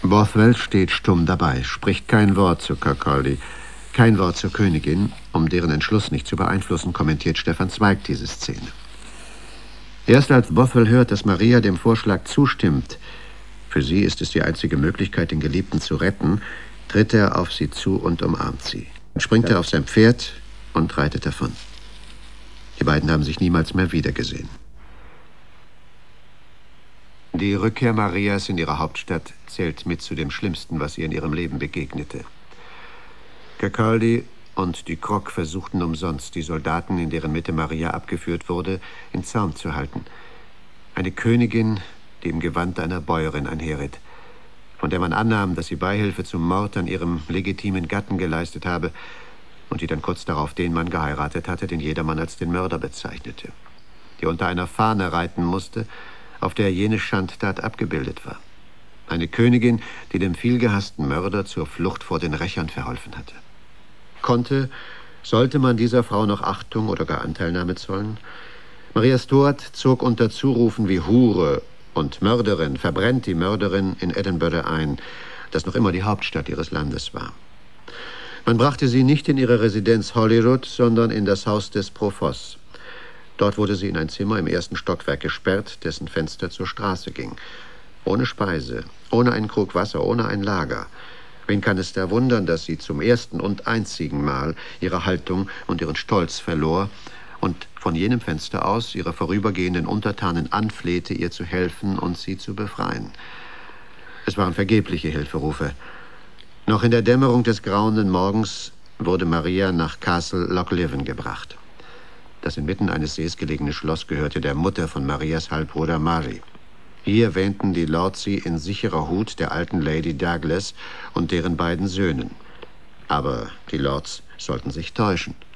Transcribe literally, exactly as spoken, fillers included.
Bothwell steht stumm dabei, spricht kein Wort zu Kirkcaldy, kein Wort zur Königin. Um deren Entschluss nicht zu beeinflussen, kommentiert Stefan Zweig diese Szene. Erst als Bothwell hört, dass Maria dem Vorschlag zustimmt, für sie ist es die einzige Möglichkeit, den Geliebten zu retten, tritt er auf sie zu und umarmt sie. Dann springt er auf sein Pferd und reitet davon. Die beiden haben sich niemals mehr wiedergesehen. Die Rückkehr Marias in ihre Hauptstadt zählt mit zu dem Schlimmsten, was ihr in ihrem Leben begegnete. Kirkcaldy und Ducrocq versuchten umsonst, die Soldaten, in deren Mitte Maria abgeführt wurde, in Zaum zu halten. Eine Königin, die im Gewand einer Bäuerin einherritt, von der man annahm, dass sie Beihilfe zum Mord an ihrem legitimen Gatten geleistet habe und die dann kurz darauf den Mann geheiratet hatte, den jedermann als den Mörder bezeichnete, die unter einer Fahne reiten musste, auf der jene Schandtat abgebildet war. Eine Königin, die dem vielgehassten Mörder zur Flucht vor den Rächern verholfen hatte. Konnte, sollte man dieser Frau noch Achtung oder gar Anteilnahme zollen? Maria Stuart zog unter Zurufen wie Hure und Mörderin, verbrennt die Mörderin in Edinburgh ein, das noch immer die Hauptstadt ihres Landes war. Man brachte sie nicht in ihre Residenz Holyrood, sondern in das Haus des Profoss. Dort wurde sie in ein Zimmer im ersten Stockwerk gesperrt, dessen Fenster zur Straße ging. Ohne Speise, ohne einen Krug Wasser, ohne ein Lager. Wen kann es da wundern, dass sie zum ersten und einzigen Mal ihre Haltung und ihren Stolz verlor und von jenem Fenster aus ihre vorübergehenden Untertanen anflehte, ihr zu helfen und sie zu befreien. Es waren vergebliche Hilferufe. Noch in der Dämmerung des grauenden Morgens wurde Maria nach Castle Lochleven gebracht. Das inmitten eines Sees gelegene Schloss gehörte der Mutter von Marias Halbbruder Mary. Hier wähnten die Lords sie in sicherer Hut der alten Lady Douglas und deren beiden Söhnen. Aber die Lords sollten sich täuschen.